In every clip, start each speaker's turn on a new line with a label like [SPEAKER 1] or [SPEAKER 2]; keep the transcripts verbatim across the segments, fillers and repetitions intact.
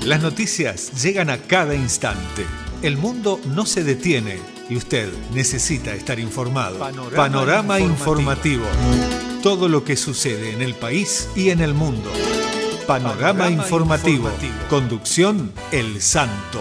[SPEAKER 1] Las noticias llegan a cada instante. El mundo no se detiene y usted necesita estar informado. Panorama, Panorama informativo. informativo. Todo lo que sucede en el país y en el mundo. Panorama, Panorama informativo. informativo. Conducción El Santo.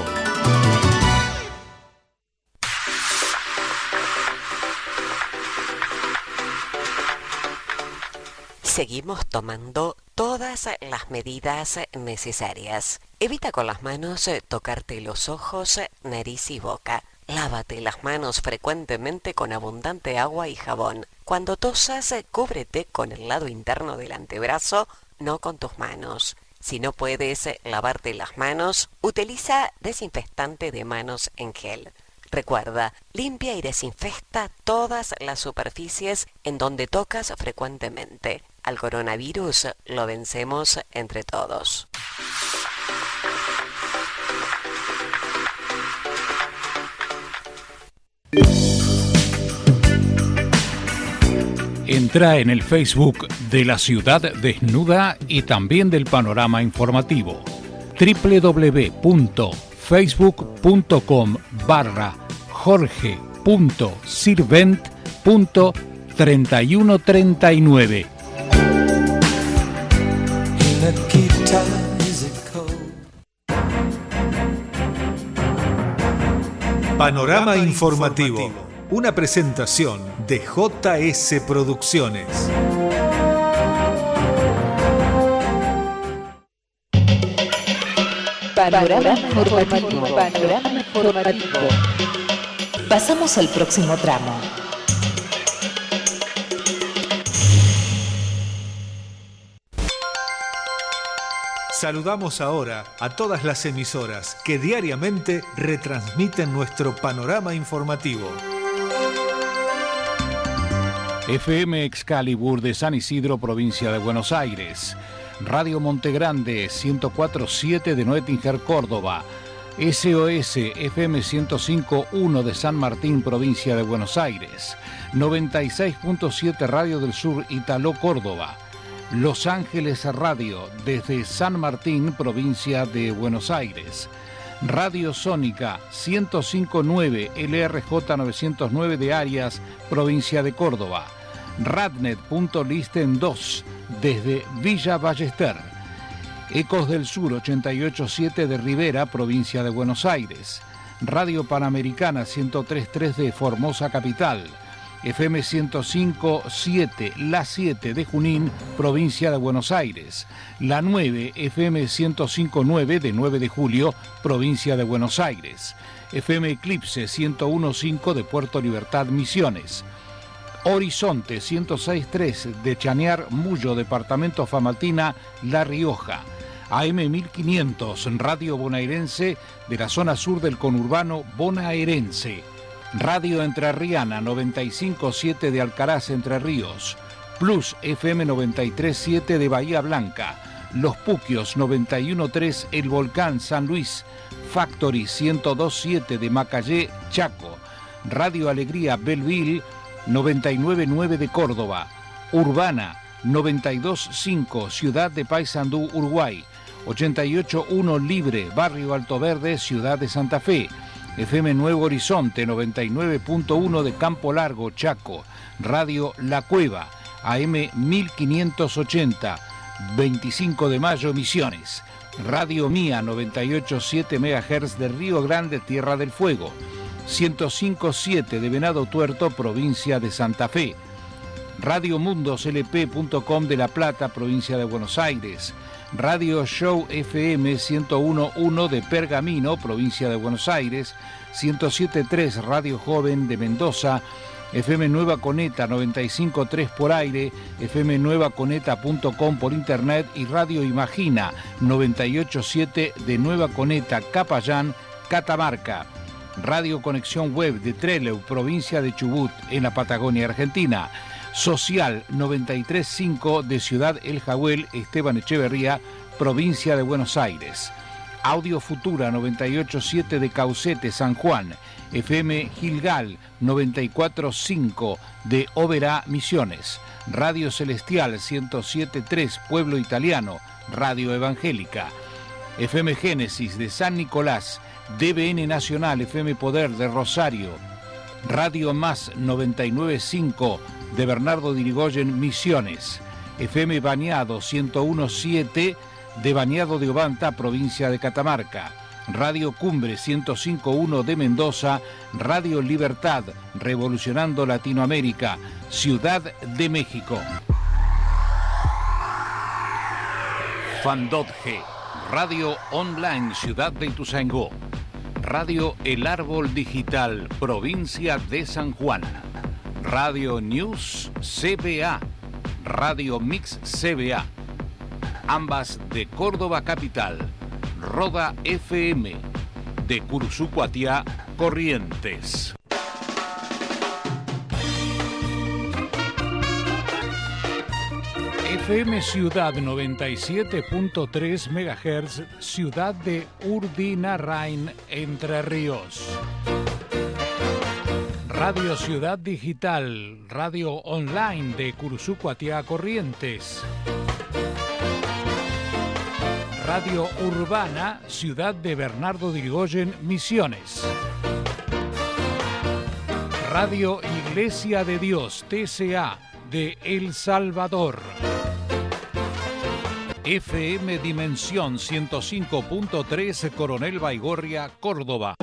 [SPEAKER 2] Seguimos tomando todas las medidas necesarias. Evita con las manos tocarte los ojos, nariz y boca. Lávate las manos frecuentemente con abundante agua y jabón. Cuando tosas, cúbrete con el lado interno del antebrazo, no con tus manos. Si no puedes lavarte las manos, utiliza desinfectante de manos en gel. Recuerda, limpia y desinfecta todas las superficies en donde tocas frecuentemente. Al coronavirus lo vencemos entre todos.
[SPEAKER 3] Entra en el Facebook de La Ciudad Desnuda y también del Panorama Informativo. doble u doble u doble u punto facebook punto com barra jorge punto sirvent punto treinta y uno treinta y nueve.
[SPEAKER 1] Panorama informativo. Una presentación de J S Producciones.
[SPEAKER 4] Panorama informativo. Panorama informativo. Pasamos al próximo tramo.
[SPEAKER 1] Saludamos ahora a todas las emisoras que diariamente retransmiten nuestro panorama informativo.
[SPEAKER 3] F M Excalibur de San Isidro, provincia de Buenos Aires. Radio Montegrande ciento cuatro punto siete de Noetinger, Córdoba. S O S F M ciento cinco punto uno de San Martín, provincia de Buenos Aires. noventa y seis punto siete Radio del Sur, Italó, Córdoba. Los Ángeles Radio desde San Martín, provincia de Buenos Aires. Radio Sónica ciento cinco punto nueve L R J novecientos nueve de Arias, provincia de Córdoba. Radnet.listen dos desde Villa Ballester. Ecos del Sur ochenta y ocho punto siete de Rivera, provincia de Buenos Aires. Radio Panamericana ciento tres punto tres de Formosa Capital. F M ciento cinco punto siete La siete de Junín, provincia de Buenos Aires. La nueve F M ciento cinco punto nueve de nueve de Julio, provincia de Buenos Aires. F M Eclipse ciento uno punto cinco de Puerto Libertad, Misiones. Horizonte ciento seis punto tres de Chañar, Mullo, departamento Famatina, La Rioja. A M mil quinientos, Radio Bonaerense de la zona sur del conurbano bonaerense. Radio Entrerriana noventa y cinco punto siete de Alcaraz, Entre Ríos. Plus F M noventa y tres punto siete de Bahía Blanca. Los Puquios noventa y uno punto tres El Volcán, San Luis. Factory ciento dos punto siete de Macayé, Chaco. Radio Alegría Belleville noventa y nueve punto nueve de Córdoba. Urbana noventa y dos punto cinco Ciudad de Paysandú, Uruguay. ochenta y ocho punto uno Libre, Barrio Alto Verde, Ciudad de Santa Fe. F M Nuevo Horizonte noventa y nueve punto uno de Campo Largo, Chaco. Radio La Cueva, A M mil quinientos ochenta, veinticinco de mayo, Misiones. Radio Mía noventa y ocho punto siete megahertz de Río Grande, Tierra del Fuego. ciento cinco punto siete de Venado Tuerto, provincia de Santa Fe. Radio Mundos L P punto com de La Plata, provincia de Buenos Aires. Radio Show F M ciento uno punto uno de Pergamino, provincia de Buenos Aires. ciento siete punto tres Radio Joven de Mendoza. F M Nueva Coneta noventa y cinco punto tres por aire, F M nueva coneta punto com por internet y Radio Imagina noventa y ocho punto siete de Nueva Coneta, Capayán, Catamarca. Radio Conexión Web de Trelew, provincia de Chubut, en la Patagonia Argentina. Social noventa y tres punto cinco de Ciudad El Jagüel, Esteban Echeverría, provincia de Buenos Aires. Audio Futura noventa y ocho punto siete de Caucete, San Juan. F M Gilgal noventa y cuatro punto cinco de Oberá, Misiones. Radio Celestial ciento siete punto tres Pueblo Italiano, Radio Evangélica. F M Génesis de San Nicolás, D B N Nacional, F M Poder de Rosario, Radio Más noventa y nueve punto cinco de Bernardo de Irigoyen, Misiones, F M Bañado ciento uno punto siete de Bañado de Obanta, provincia de Catamarca, Radio Cumbre ciento cinco punto uno de Mendoza, Radio Libertad, revolucionando Latinoamérica, Ciudad de México. Fandotge, Radio Online Ciudad de Ituzaingó, Radio El Árbol Digital, provincia de San Juan, Radio News C B A, Radio Mix C B A, ambas de Córdoba Capital, Roda F M, de Curuzú-Cuatiá, Corrientes. F M Ciudad noventa y siete punto tres megahertz, ciudad de Urdinarrain, Entre Ríos. Radio Ciudad Digital, radio online de Curuzú-Cuatiá, Corrientes. Radio Urbana, ciudad de Bernardo de Irigoyen, Misiones. Radio Iglesia de Dios, T C A, de El Salvador. F M Dimensión ciento cinco punto tres, Coronel Baigorria, Córdoba.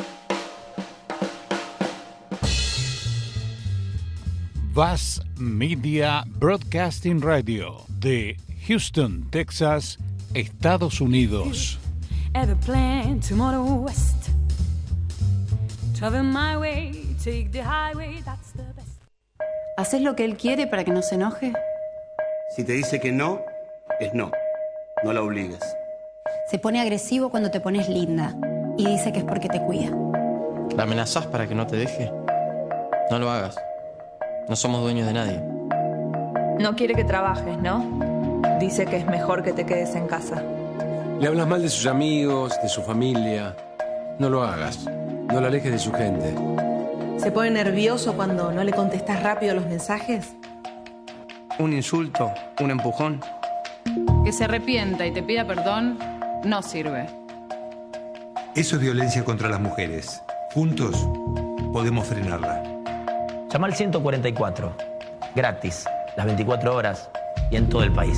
[SPEAKER 3] Vaz Media Broadcasting Radio de Houston, Texas, Estados Unidos.
[SPEAKER 5] Ever plan tomorrow west? Travel my way, take the highway, that's the best.
[SPEAKER 6] ¿Haces lo que él quiere para que no se enoje?
[SPEAKER 7] Si te dice que no, es no. No la obligues.
[SPEAKER 8] Se pone agresivo cuando te pones linda y dice que es porque te cuida.
[SPEAKER 9] ¿La amenazás para que no te deje? No lo hagas. No somos dueños de nadie.
[SPEAKER 10] No quiere que trabajes, ¿no? Dice que es mejor que te quedes en casa.
[SPEAKER 11] Le hablas mal de sus amigos, de su familia. No lo hagas. No la alejes de su gente.
[SPEAKER 12] ¿Se pone nervioso cuando no le contestas rápido los mensajes?
[SPEAKER 13] Un insulto, un empujón.
[SPEAKER 14] Que se arrepienta y te pida perdón no sirve.
[SPEAKER 15] Eso es violencia contra las mujeres. Juntos podemos frenarla.
[SPEAKER 16] Llama al ciento cuarenta y cuatro. Gratis, las veinticuatro horas y en todo el país.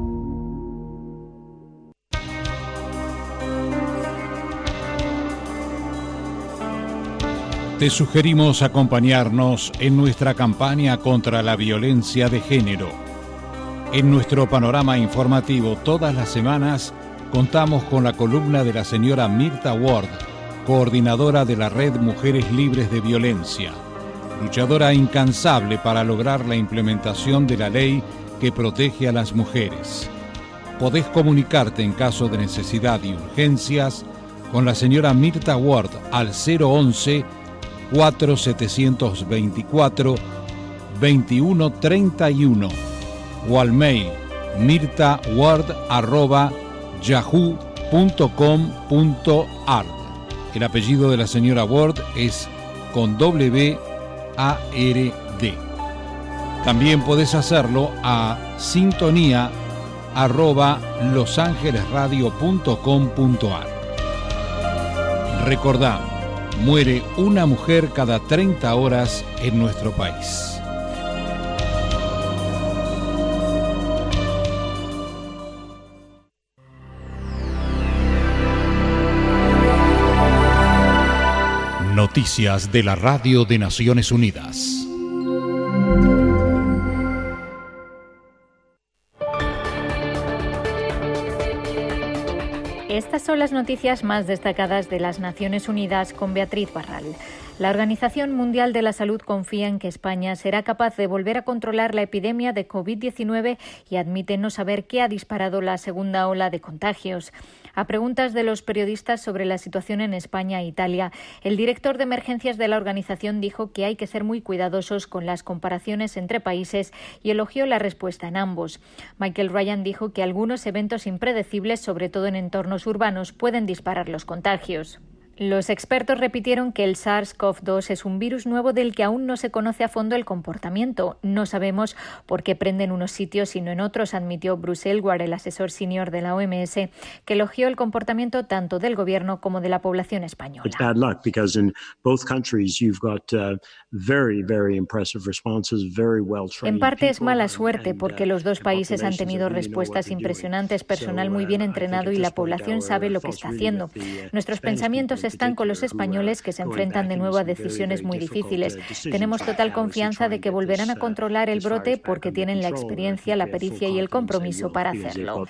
[SPEAKER 3] Te sugerimos acompañarnos en nuestra campaña contra la violencia de género. En nuestro panorama informativo todas las semanas contamos con la columna de la señora Mirta Ward, coordinadora de la Red Mujeres Libres de Violencia, luchadora incansable para lograr la implementación de la ley que protege a las mujeres. Podés comunicarte en caso de necesidad y urgencias con la señora Mirta Ward al cero once, cuatro setecientos veinticuatro, veintiuno treinta y uno o al mail mirtaward arroba yahoo punto com punto ar. El apellido de la señora Ward es con W A R D. También podés hacerlo a sintonía arroba losangelesradio punto com punto ar. Recordá, muere una mujer cada treinta horas en nuestro país. Noticias de la Radio de Naciones Unidas.
[SPEAKER 17] Estas son las noticias más destacadas de las Naciones Unidas con Beatriz Barral. La Organización Mundial de la Salud confía en que España será capaz de volver a controlar la epidemia de covid diecinueve y admite no saber qué ha disparado la segunda ola de contagios. A preguntas de los periodistas sobre la situación en España e Italia, el director de emergencias de la organización dijo que hay que ser muy cuidadosos con las comparaciones entre países y elogió la respuesta en ambos. Michael Ryan dijo que algunos eventos impredecibles, sobre todo en entornos urbanos, pueden disparar los contagios. Los expertos repitieron que el SARS-CoV dos es un virus nuevo del que aún no se conoce a fondo el comportamiento. No sabemos por qué prende en unos sitios y no en otros, admitió Bruce Aylward, el asesor senior de la O M S, que elogió el comportamiento tanto del gobierno como de la población española. En parte es mala suerte porque los dos países han tenido respuestas impresionantes, personal muy bien entrenado y la población sabe lo que está haciendo. Nuestros pensamientos están con los españoles que se enfrentan de nuevo a decisiones muy difíciles. Tenemos total confianza de que volverán a controlar el brote porque tienen la experiencia, la pericia y el compromiso para hacerlo.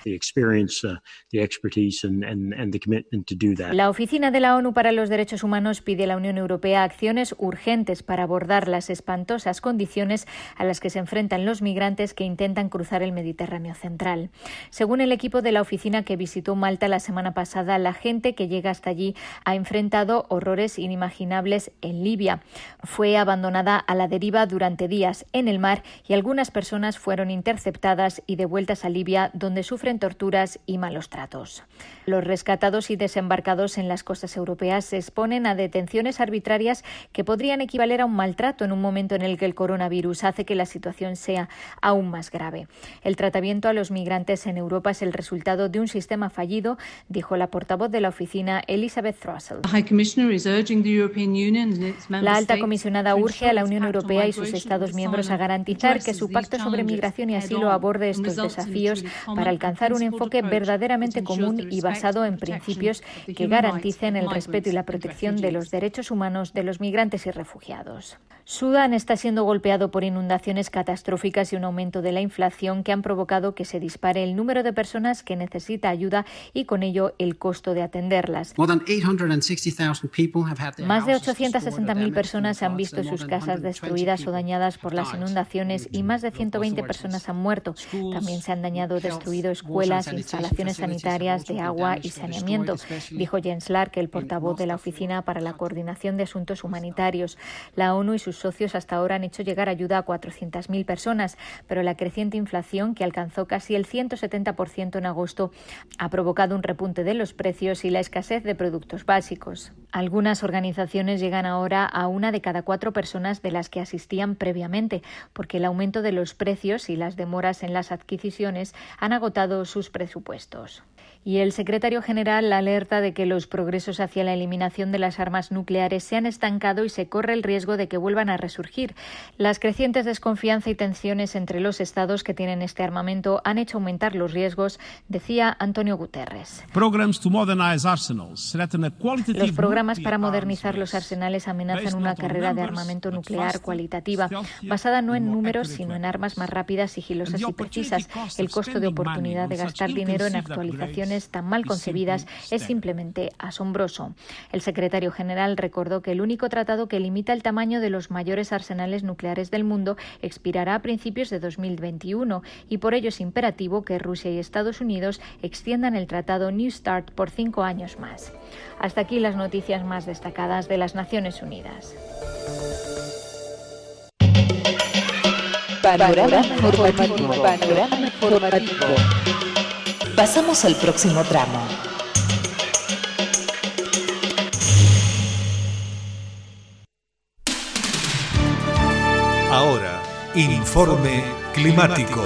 [SPEAKER 17] La Oficina de la ONU para los Derechos Humanos pide a la Unión Europea acciones urgentes para abordar las espantosas condiciones a las que se enfrentan los migrantes que intentan cruzar el Mediterráneo central. Según el equipo de la oficina que visitó Malta la semana pasada, la gente que llega hasta allí ha enfrentado horrores inimaginables en Libia. Fue abandonada a la deriva durante días en el mar y algunas personas fueron interceptadas y devueltas a Libia, donde sufren torturas y malos tratos. Los rescatados y desembarcados en las costas europeas se exponen a detenciones arbitrarias que podrían equivaler a un maltrato en un momento en el que el coronavirus hace que la situación sea aún más grave. El tratamiento a los migrantes en Europa es el resultado de un sistema fallido, dijo la portavoz de la oficina, Elizabeth Thrussell. La alta comisionada urge a la Unión Europea y sus Estados miembros a garantizar que su pacto sobre migración y asilo aborde estos desafíos para alcanzar un enfoque verdaderamente común y basado en principios que garanticen el respeto y la protección de los derechos humanos de los migrantes y refugiados. Sudán está siendo golpeado por inundaciones catastróficas y un aumento de la inflación que han provocado que se dispare el número de personas que necesita ayuda y con ello el costo de atenderlas. Más de ochocientas sesenta mil personas han visto sus casas destruidas o dañadas por las inundaciones y más de ciento veinte personas han muerto. También se han dañado o destruido escuelas, instalaciones sanitarias, de agua y saneamiento, dijo Jens Lark, el portavoz de la Oficina para la Coordinación de Asuntos Humanitarios. La ONU y sus socios hasta ahora han hecho llegar ayuda a cuatrocientas mil personas, pero la creciente inflación, que alcanzó casi el ciento setenta por ciento en agosto, ha provocado un repunte de los precios y la escasez de productos básicos. Algunas organizaciones llegan ahora a una de cada cuatro personas de las que asistían previamente, porque el aumento de los precios y las demoras en las adquisiciones han agotado sus presupuestos. Y el secretario general alerta de que los progresos hacia la eliminación de las armas nucleares se han estancado y se corre el riesgo de que vuelvan a resurgir. Las crecientes desconfianza y tensiones entre los estados que tienen este armamento han hecho aumentar los riesgos, decía Antonio Guterres. Los programas para modernizar los arsenales amenazan una carrera de armamento nuclear cualitativa, basada no en números, sino en armas más rápidas, sigilosas y precisas. El costo de oportunidad de gastar dinero en actualizaciones tan mal concebidas es simplemente asombroso. El secretario general recordó que el único tratado que limita el tamaño de los mayores arsenales nucleares del mundo expirará a principios de dos mil veintiuno y por ello es imperativo que Rusia y Estados Unidos extiendan el tratado New START por cinco años más. Hasta aquí las noticias más destacadas de las Naciones Unidas.
[SPEAKER 4] Panorama informativo. Panorama informativo. Pasamos al próximo tramo.
[SPEAKER 1] Ahora, informe climático.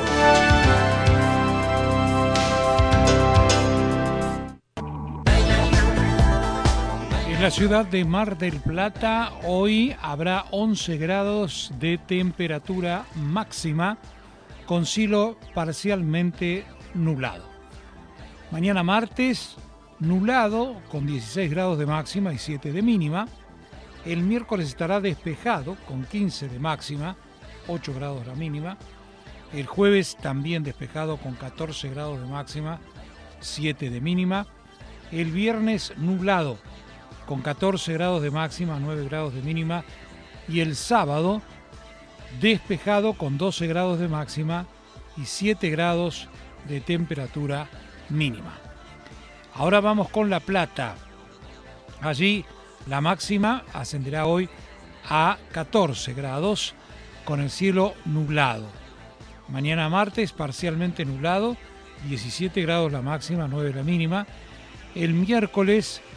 [SPEAKER 3] En la ciudad de Mar del Plata hoy habrá once grados de temperatura máxima con cielo parcialmente nublado. Mañana martes, nublado con dieciséis grados de máxima y siete de mínima. El miércoles estará despejado con quince de máxima, ocho grados la mínima. El jueves también despejado con catorce grados de máxima, siete de mínima. El viernes nublado con catorce grados de máxima, nueve grados de mínima. Y el sábado despejado con doce grados de máxima y siete grados de temperatura mínima. Ahora vamos con La Plata. Allí la máxima ascenderá hoy a catorce grados con el cielo nublado. Mañana martes parcialmente nublado, diecisiete grados la máxima, nueve la mínima. El miércoles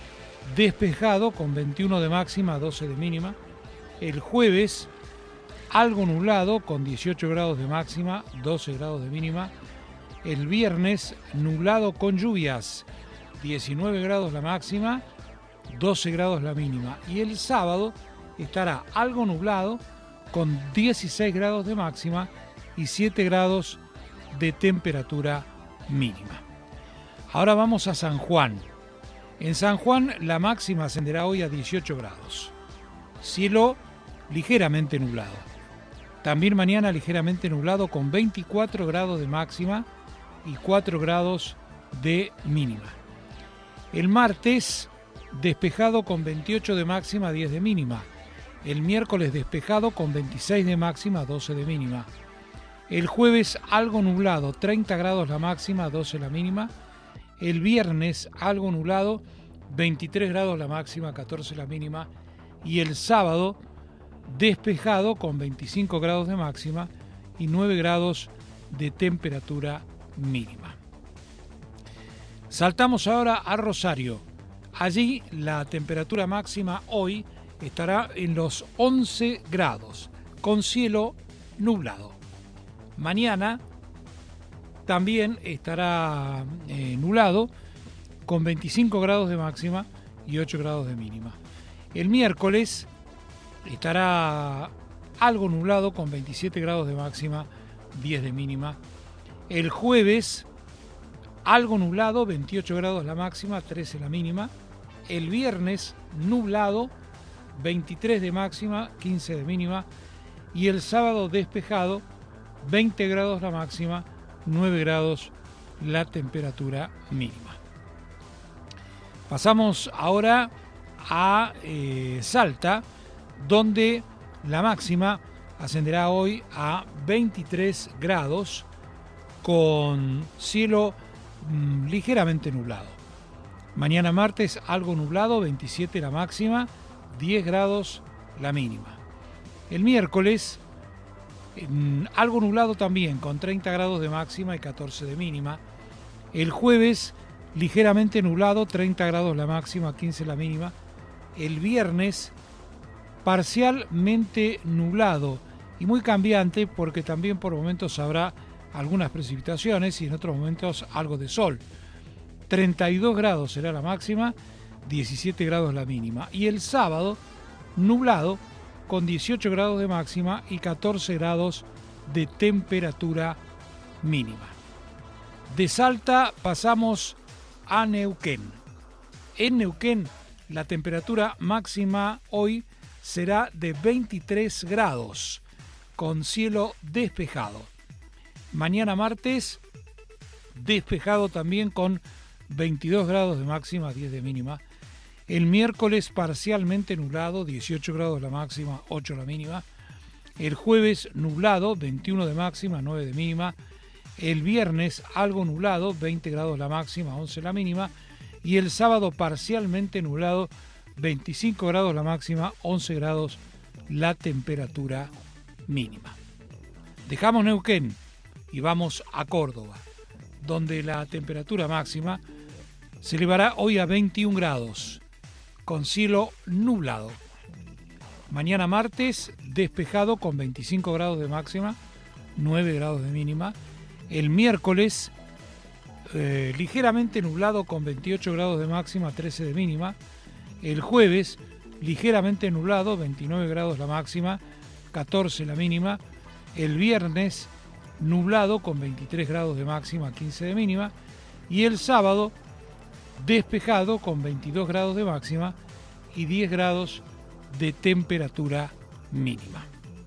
[SPEAKER 3] despejado con veintiuno de máxima, doce de mínima. El jueves, algo nublado con dieciocho grados de máxima, doce grados de mínima. El viernes, nublado con lluvias, diecinueve grados la máxima, doce grados la mínima. Y el sábado estará algo nublado con dieciséis grados de máxima y siete grados de temperatura mínima. Ahora vamos a San Juan. En San Juan la máxima ascenderá hoy a dieciocho grados. Cielo ligeramente nublado. También mañana ligeramente nublado con veinticuatro grados de máxima y cuatro grados de mínima. El martes despejado con veintiocho de máxima, diez de mínima. El miércoles despejado con veintiséis de máxima, doce de mínima. El jueves algo nublado, treinta grados la máxima, doce la mínima. El viernes algo nublado, veintitrés grados la máxima, catorce la mínima. Y el sábado despejado con veinticinco grados de máxima y nueve grados de temperatura mínima. Saltamos ahora a Rosario. Allí la temperatura máxima hoy estará en los once grados, con cielo nublado. Mañana también estará eh, nublado, con veinticinco grados de máxima y ocho grados de mínima. El miércoles estará algo nublado, con veintisiete grados de máxima, diez de mínima. El jueves, algo nublado, veintiocho grados la máxima, trece la mínima. El viernes, nublado, veintitrés de máxima, quince de mínima. Y el sábado, despejado, veinte grados la máxima, nueve grados la temperatura mínima. Pasamos ahora a eh, Salta, donde la máxima ascenderá hoy a veintitrés grados con cielo mmm, ligeramente nublado. Mañana martes algo nublado, veintisiete la máxima, diez grados la mínima. El miércoles mmm, algo nublado también, con treinta grados de máxima y catorce de mínima. El jueves ligeramente nublado, treinta grados la máxima, quince la mínima. El viernes parcialmente nublado y muy cambiante, porque también por momentos habrá algunas precipitaciones y en otros momentos algo de sol. treinta y dos grados será la máxima, diecisiete grados la mínima. Y el sábado, nublado, con dieciocho grados de máxima y catorce grados de temperatura mínima. De Salta pasamos a Neuquén. En Neuquén, la temperatura máxima hoy será de veintitrés grados, con cielo despejado. Mañana martes, despejado también con veintidós grados de máxima, diez de mínima. El miércoles parcialmente nublado, dieciocho grados la máxima, ocho la mínima. El jueves nublado, veintiuno de máxima, nueve de mínima. El viernes algo nublado, veinte grados la máxima, once la mínima. Y el sábado parcialmente nublado, veinticinco grados la máxima, once grados la temperatura mínima. Dejamos Neuquén y vamos a Córdoba, donde la temperatura máxima se elevará hoy a veintiún grados, con cielo nublado. Mañana martes, despejado con veinticinco grados de máxima, nueve grados de mínima. El miércoles, eh, ligeramente nublado con veintiocho grados de máxima, trece de mínima. El jueves, ligeramente nublado, veintinueve grados la máxima, catorce la mínima. El viernes, nublado con veintitrés grados de máxima, quince de mínima. Y el sábado, despejado con veintidós grados de máxima y diez grados de temperatura mínima.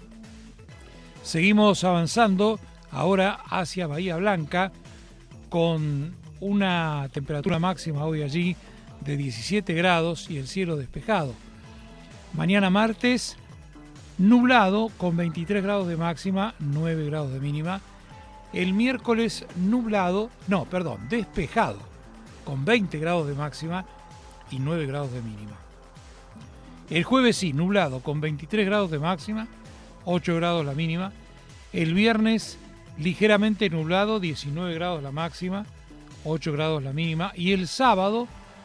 [SPEAKER 3] Seguimos avanzando ahora hacia Bahía Blanca, con una temperatura máxima hoy allí de diecisiete grados y el cielo despejado. Mañana martes, nublado con veintitrés grados de máxima, nueve grados de mínima. El miércoles nublado, no, perdón, despejado con veinte grados de máxima y nueve grados de mínima. El jueves sí, nublado con veintitrés grados de máxima, ocho grados la mínima. El viernes ligeramente nublado, diecinueve grados la máxima, ocho grados la mínima. Y el sábado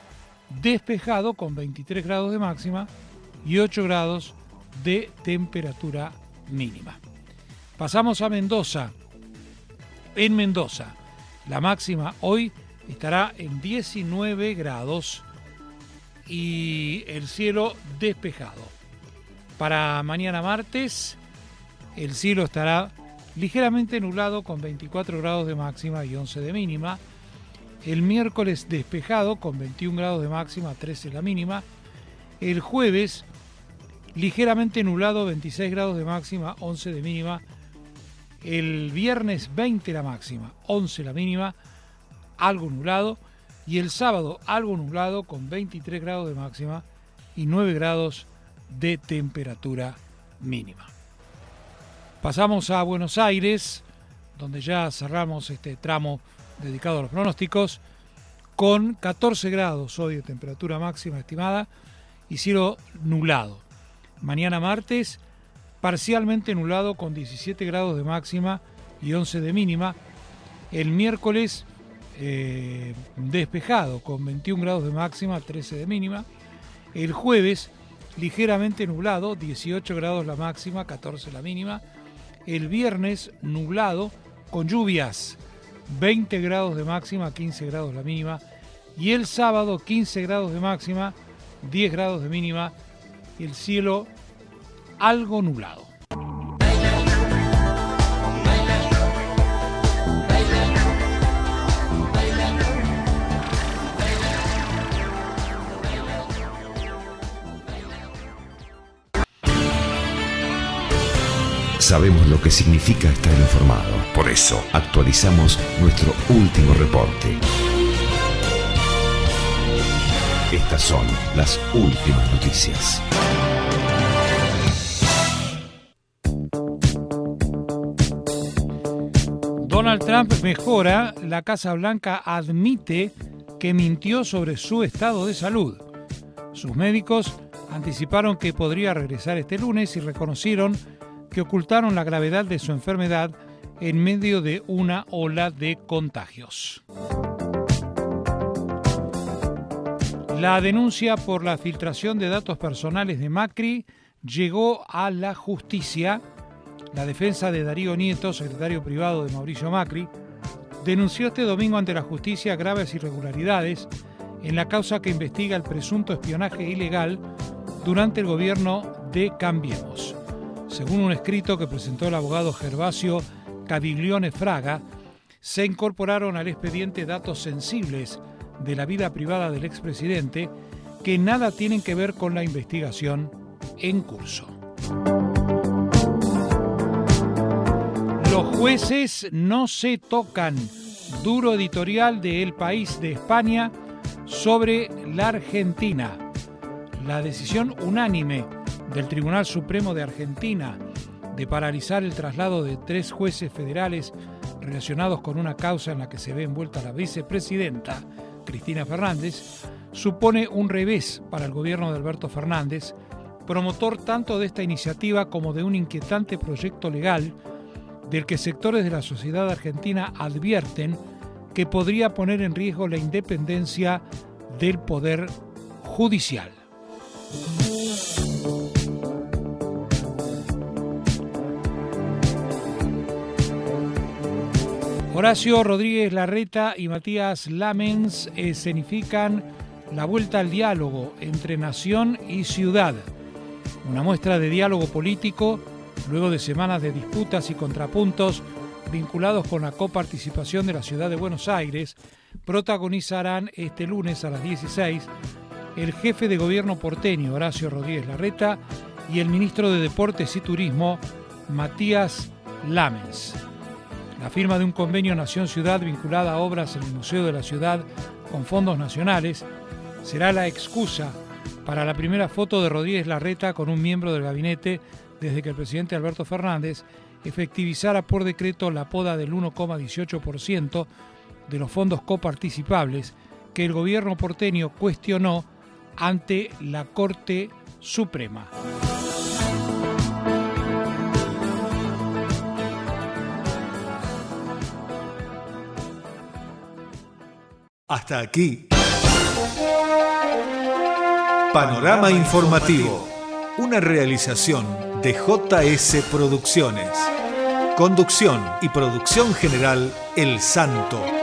[SPEAKER 3] despejado con veintitrés grados de máxima y ocho grados de temperatura mínima. Pasamos a Mendoza. En Mendoza, la máxima hoy estará en diecinueve grados y el cielo despejado. Para mañana martes, el cielo estará ligeramente nublado con veinticuatro grados de máxima y once de mínima. El miércoles despejado con veintiún grados de máxima, trece la mínima. El jueves ligeramente nublado, veintiséis grados de máxima, once de mínima. El viernes veinte la máxima, once la mínima, algo nublado. Y el sábado algo nublado con veintitrés grados de máxima y nueve grados de temperatura mínima. Pasamos a Buenos Aires, donde ya cerramos este tramo dedicado a los pronósticos, con catorce grados hoy de temperatura máxima estimada y cielo nublado. Mañana martes, parcialmente nublado con diecisiete grados de máxima y once de mínima. El miércoles eh, despejado con veintiún grados de máxima, trece de mínima. El jueves ligeramente nublado, dieciocho grados la máxima, catorce la mínima. El viernes nublado con lluvias, veinte grados de máxima, quince grados la mínima. Y el sábado quince grados de máxima, diez grados de mínima. El cielo algo nublado.
[SPEAKER 18] Sabemos lo que significa estar informado. Por eso actualizamos nuestro último reporte. Estas son las últimas noticias.
[SPEAKER 3] Donald Trump mejora. La Casa Blanca admite que mintió sobre su estado de salud. Sus médicos anticiparon que podría regresar este lunes y reconocieron que ocultaron la gravedad de su enfermedad en medio de una ola de contagios. La denuncia por la filtración de datos personales de Macri llegó a la justicia. La defensa de Darío Nieto, secretario privado de Mauricio Macri, denunció este domingo ante la justicia graves irregularidades en la causa que investiga el presunto espionaje ilegal durante el gobierno de Cambiemos. Según un escrito que presentó el abogado Gervasio Cadiglione Fraga, se incorporaron al expediente datos sensibles de la vida privada del expresidente que nada tienen que ver con la investigación en curso. Los jueces no se tocan. Duro editorial de El País de España sobre la Argentina. La decisión unánime del Tribunal Supremo de Argentina de paralizar el traslado de tres jueces federales relacionados con una causa en la que se ve envuelta la vicepresidenta Cristina Fernández supone un revés para el gobierno de Alberto Fernández, promotor tanto de esta iniciativa como de un inquietante proyecto legal del que sectores de la sociedad argentina advierten que podría poner en riesgo la independencia del poder judicial. Horacio Rodríguez Larreta y Matías Lamens escenifican la vuelta al diálogo entre nación y ciudad. Una muestra de diálogo político luego de semanas de disputas y contrapuntos vinculados con la coparticipación de la ciudad de Buenos Aires, protagonizarán este lunes a las dieciséis el jefe de gobierno porteño Horacio Rodríguez Larreta y el ministro de Deportes y Turismo Matías Lamens. La firma de un convenio Nación-Ciudad vinculada a obras en el Museo de la Ciudad con fondos nacionales será la excusa para la primera foto de Rodríguez Larreta con un miembro del gabinete desde que el presidente Alberto Fernández efectivizara por decreto la poda del uno coma dieciocho por ciento de los fondos coparticipables que el gobierno porteño cuestionó ante la Corte Suprema.
[SPEAKER 1] Hasta aquí. Panorama Informativo, una realización de J S Producciones. Conducción y producción general El Santo.